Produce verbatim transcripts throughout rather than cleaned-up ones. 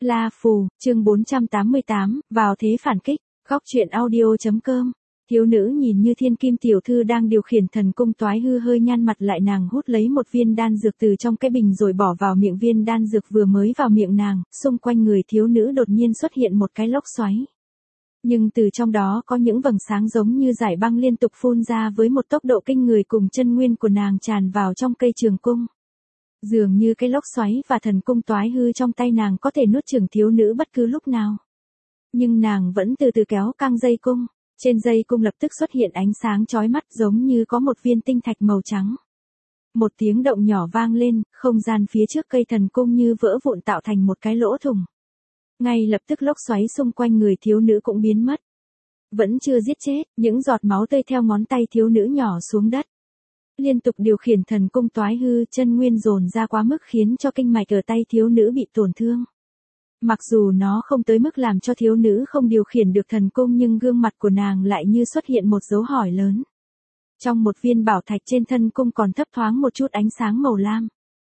La Phù, chương bốn trăm tám mươi tám, vào thế phản kích, góc truyện audio.com. Thiếu nữ nhìn như thiên kim tiểu thư đang điều khiển thần cung toái hư hơi nhăn mặt lại, nàng hút lấy một viên đan dược từ trong cái bình rồi bỏ vào miệng. Viên đan dược vừa mới vào miệng nàng, xung quanh người thiếu nữ đột nhiên xuất hiện một cái lốc xoáy. Nhưng từ trong đó có những vầng sáng giống như dải băng liên tục phun ra với một tốc độ kinh người, cùng chân nguyên của nàng tràn vào trong cây trường cung. Dường như cái lốc xoáy và thần cung toái hư trong tay nàng có thể nuốt chửng thiếu nữ bất cứ lúc nào. Nhưng nàng vẫn từ từ kéo căng dây cung. Trên dây cung lập tức xuất hiện ánh sáng chói mắt giống như có một viên tinh thạch màu trắng. Một tiếng động nhỏ vang lên, không gian phía trước cây thần cung như vỡ vụn tạo thành một cái lỗ thủng. Ngay lập tức lốc xoáy xung quanh người thiếu nữ cũng biến mất. Vẫn chưa giết chết, những giọt máu tươi theo ngón tay thiếu nữ nhỏ xuống đất. Liên tục điều khiển thần cung toái hư, chân nguyên dồn ra quá mức khiến cho kinh mạch ở tay thiếu nữ bị tổn thương. Mặc dù nó không tới mức làm cho thiếu nữ không điều khiển được thần cung, nhưng gương mặt của nàng lại như xuất hiện một dấu hỏi lớn. Trong một viên bảo thạch trên thân cung còn thấp thoáng một chút ánh sáng màu lam.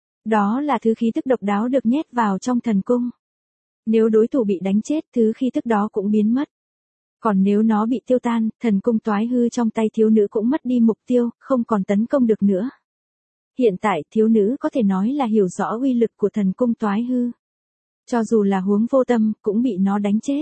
Đó là thứ khí tức độc đáo được nhét vào trong thần cung. Nếu đối thủ bị đánh chết, thứ khí tức đó cũng biến mất. Còn nếu nó bị tiêu tan, thần cung toái hư trong tay thiếu nữ cũng mất đi mục tiêu, không còn tấn công được nữa. Hiện tại thiếu nữ có thể nói là hiểu rõ uy lực của thần cung toái hư. Cho dù là Huống Vô Tâm, cũng bị nó đánh chết.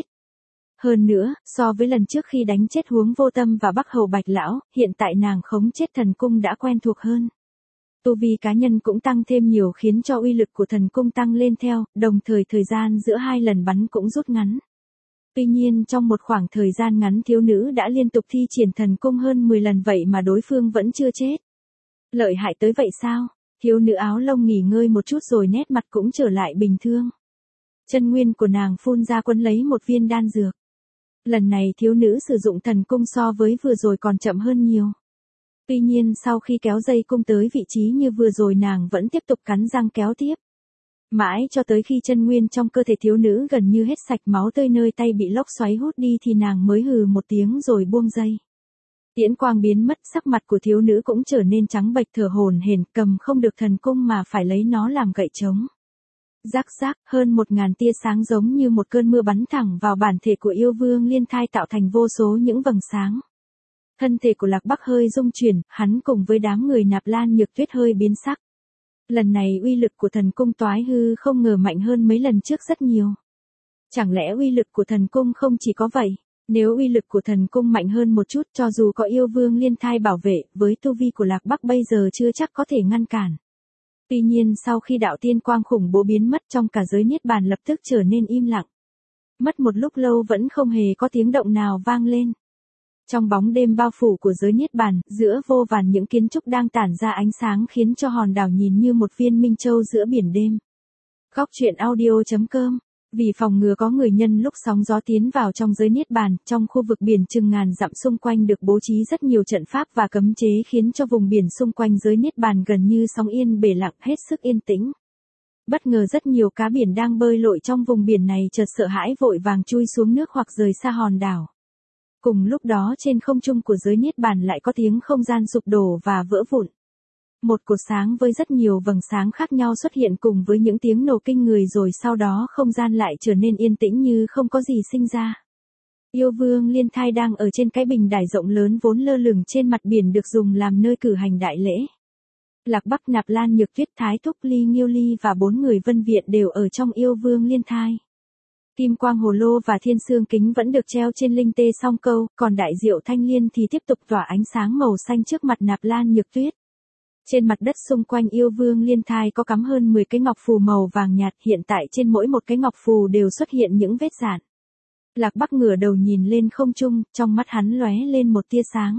Hơn nữa, so với lần trước khi đánh chết Huống Vô Tâm và Bắc Hầu Bạch Lão, hiện tại nàng khống chế thần cung đã quen thuộc hơn. Tu vi cá nhân cũng tăng thêm nhiều khiến cho uy lực của thần cung tăng lên theo, đồng thời thời gian giữa hai lần bắn cũng rút ngắn. Tuy nhiên trong một khoảng thời gian ngắn thiếu nữ đã liên tục thi triển thần cung hơn mười lần vậy mà đối phương vẫn chưa chết. Lợi hại tới vậy sao? Thiếu nữ áo lông nghỉ ngơi một chút rồi nét mặt cũng trở lại bình thường. Chân nguyên của nàng phun ra quấn lấy một viên đan dược. Lần này thiếu nữ sử dụng thần cung so với vừa rồi còn chậm hơn nhiều. Tuy nhiên sau khi kéo dây cung tới vị trí như vừa rồi, nàng vẫn tiếp tục cắn răng kéo tiếp. Mãi cho tới khi chân nguyên trong cơ thể thiếu nữ gần như hết sạch, máu tươi nơi tay bị lốc xoáy hút đi thì nàng mới hừ một tiếng rồi buông dây. Tiễn quang biến mất, sắc mặt của thiếu nữ cũng trở nên trắng bệch, thở hổn hển, cầm không được thần cung mà phải lấy nó làm gậy chống. Rắc rắc, hơn một ngàn tia sáng giống như một cơn mưa bắn thẳng vào bản thể của yêu vương Liên Thai, tạo thành vô số những vầng sáng. Thân thể của Lạc Bắc hơi rung chuyển, hắn cùng với đám người Nạp Lan Nhược Tuyết hơi biến sắc. Lần này uy lực của thần cung toái hư không ngờ mạnh hơn mấy lần trước rất nhiều. Chẳng lẽ uy lực của thần cung không chỉ có vậy? Nếu uy lực của thần cung mạnh hơn một chút, cho dù có yêu vương Liên Thai bảo vệ, với tu vi của Lạc Bắc bây giờ chưa chắc có thể ngăn cản. Tuy nhiên sau khi đạo tiên quang khủng bố biến mất, trong cả giới niết bàn lập tức trở nên im lặng. Mất một lúc lâu vẫn không hề có tiếng động nào vang lên. Trong bóng đêm bao phủ của giới niết bàn, giữa vô vàn những kiến trúc đang tản ra ánh sáng khiến cho hòn đảo nhìn như một viên minh châu giữa biển đêm. Góc truyện audio.com. Vì phòng ngừa có người nhân lúc sóng gió tiến vào trong giới niết bàn, trong khu vực biển chừng ngàn dặm xung quanh được bố trí rất nhiều trận pháp và cấm chế khiến cho vùng biển xung quanh giới niết bàn gần như sóng yên bể lặng, hết sức yên tĩnh. Bất ngờ rất nhiều cá biển đang bơi lội trong vùng biển này chợt sợ hãi vội vàng chui xuống nước hoặc rời xa hòn đảo. Cùng lúc đó trên không trung của giới niết bàn lại có tiếng không gian sụp đổ và vỡ vụn. Một cột sáng với rất nhiều vầng sáng khác nhau xuất hiện cùng với những tiếng nổ kinh người, rồi sau đó không gian lại trở nên yên tĩnh như không có gì sinh ra. Yêu vương Liên Thai đang ở trên cái bình đài rộng lớn vốn lơ lửng trên mặt biển được dùng làm nơi cử hành đại lễ. Lạc Bắc, Nạp Lan Nhược Tuyết, Thái Thúc Ly Nghiêu Ly và bốn người Vân Viện đều ở trong yêu vương Liên Thai. Kim quang hồ lô và thiên xương kính vẫn được treo trên linh tê song câu, còn đại diệu thanh liên thì tiếp tục tỏa ánh sáng màu xanh trước mặt Nạp Lan Nhược Tuyết. Trên mặt đất xung quanh yêu vương Liên Thai có cắm hơn mười cái ngọc phù màu vàng nhạt, hiện tại trên mỗi một cái ngọc phù đều xuất hiện những vết rạn. Lạc Bắc ngửa đầu nhìn lên không trung, trong mắt hắn lóe lên một tia sáng.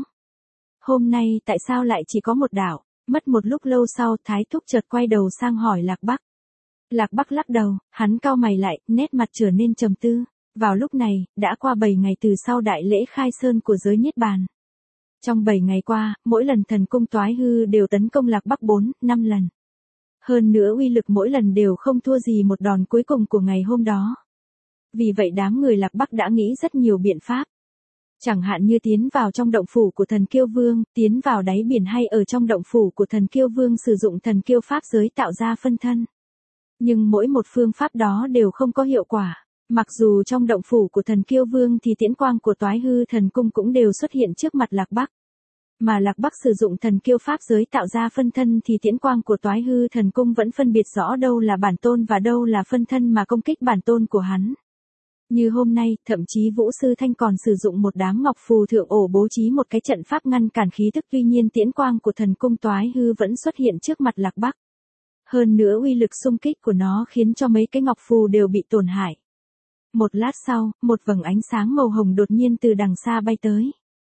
Hôm nay tại sao lại chỉ có một đảo? Mất một lúc lâu sau, Thái Thúc chợt quay đầu sang hỏi Lạc Bắc. Lạc Bắc lắc đầu, hắn cau mày lại, nét mặt trở nên trầm tư. Vào lúc này, đã qua bảy ngày từ sau đại lễ khai sơn của giới niết bàn. Trong bảy ngày qua, mỗi lần thần cung toái hư đều tấn công Lạc Bắc bốn, năm lần. Hơn nữa uy lực mỗi lần đều không thua gì một đòn cuối cùng của ngày hôm đó. Vì vậy đám người Lạc Bắc đã nghĩ rất nhiều biện pháp. Chẳng hạn như tiến vào trong động phủ của thần Kiêu Vương, tiến vào đáy biển, hay ở trong động phủ của thần Kiêu Vương sử dụng thần Kiêu Pháp giới tạo ra phân thân. Nhưng mỗi một phương pháp đó đều không có hiệu quả. Mặc dù trong động phủ của thần Kiêu Vương thì tiễn quang của Toái Hư Thần Cung cũng đều xuất hiện trước mặt Lạc Bắc. Mà Lạc Bắc sử dụng thần kiêu pháp giới tạo ra phân thân thì tiễn quang của Toái Hư Thần Cung vẫn phân biệt rõ đâu là bản tôn và đâu là phân thân mà công kích bản tôn của hắn. Như hôm nay, thậm chí Vũ Sư Thanh còn sử dụng một đám ngọc phù thượng ổ bố trí một cái trận pháp ngăn cản khí tức, tuy nhiên tiễn quang của thần cung Toái Hư vẫn xuất hiện trước mặt Lạc Bắc. Hơn nữa uy lực xung kích của nó khiến cho mấy cái ngọc phù đều bị tổn hại. Một lát sau, một vầng ánh sáng màu hồng đột nhiên từ đằng xa bay tới.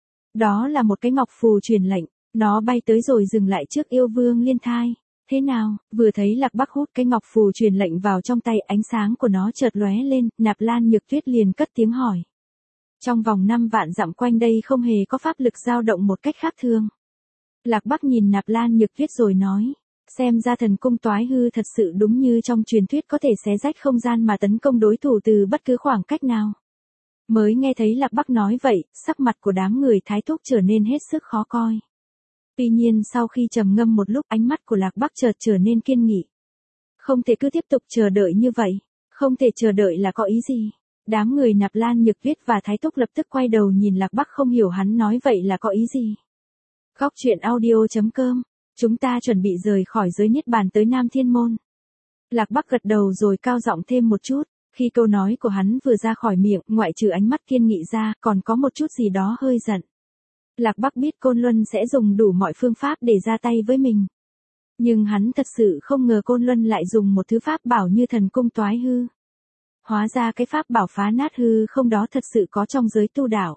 Đó là một cái ngọc phù truyền lệnh, nó bay tới rồi dừng lại trước yêu vương Liên Thai. Thế nào, vừa thấy Lạc Bắc hút cái ngọc phù truyền lệnh vào trong tay, ánh sáng của nó chợt lóe lên, Nạp Lan Nhược Tuyết liền cất tiếng hỏi. Trong vòng năm vạn dặm quanh đây không hề có pháp lực dao động một cách khác thường. Lạc Bắc nhìn Nạp Lan Nhược Tuyết rồi nói, xem ra thần cung Toái Hư thật sự đúng như trong truyền thuyết có thể xé rách không gian mà tấn công đối thủ từ bất cứ khoảng cách nào. Mới nghe thấy Lạc Bắc nói vậy, sắc mặt của đám người Thái Thúc trở nên hết sức khó coi. Tuy nhiên sau khi trầm ngâm một lúc, ánh mắt của Lạc Bắc chợt trở nên kiên nghị. Không thể cứ tiếp tục chờ đợi như vậy, không thể chờ đợi là có ý gì? Đám người Nạp Lan Nhược Tuyết và Thái Thúc lập tức quay đầu nhìn Lạc Bắc, không hiểu hắn nói vậy là có ý gì. Góc truyện audio chấm com, chúng ta chuẩn bị rời khỏi giới niết bàn tới Nam Thiên Môn. Lạc Bắc gật đầu rồi cao giọng thêm một chút. Khi câu nói của hắn vừa ra khỏi miệng, ngoại trừ ánh mắt kiên nghị ra, còn có một chút gì đó hơi giận. Lạc Bắc biết Côn Luân sẽ dùng đủ mọi phương pháp để ra tay với mình. Nhưng hắn thật sự không ngờ Côn Luân lại dùng một thứ pháp bảo như thần cung Toái Hư. Hóa ra cái pháp bảo phá nát hư không đó thật sự có trong giới tu đạo.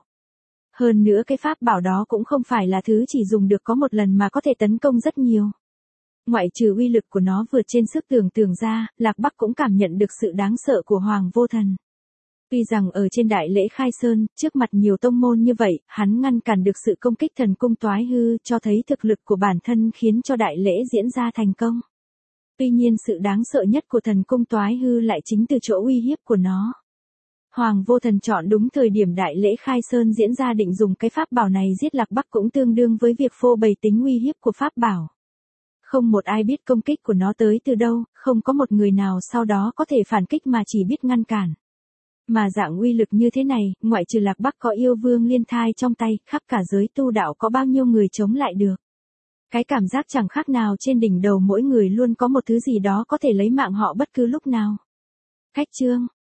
Hơn nữa cái pháp bảo đó cũng không phải là thứ chỉ dùng được có một lần mà có thể tấn công rất nhiều. Ngoại trừ uy lực của nó vượt trên sức tưởng tượng ra, Lạc Bắc cũng cảm nhận được sự đáng sợ của Hoàng Vô Thần. Tuy rằng ở trên đại lễ khai sơn, trước mặt nhiều tông môn như vậy, hắn ngăn cản được sự công kích thần cung Toái Hư, cho thấy thực lực của bản thân khiến cho đại lễ diễn ra thành công. Tuy nhiên sự đáng sợ nhất của thần cung Toái Hư lại chính từ chỗ uy hiếp của nó. Hoàng Vô Thần chọn đúng thời điểm đại lễ khai sơn diễn ra định dùng cái pháp bảo này giết Lạc Bắc cũng tương đương với việc phô bày tính uy hiếp của pháp bảo. Không một ai biết công kích của nó tới từ đâu, không có một người nào sau đó có thể phản kích mà chỉ biết ngăn cản. Mà dạng uy lực như thế này, ngoại trừ Lạc Bắc có yêu vương Liên Thai trong tay, khắp cả giới tu đạo có bao nhiêu người chống lại được. Cái cảm giác chẳng khác nào trên đỉnh đầu mỗi người luôn có một thứ gì đó có thể lấy mạng họ bất cứ lúc nào. Khách chương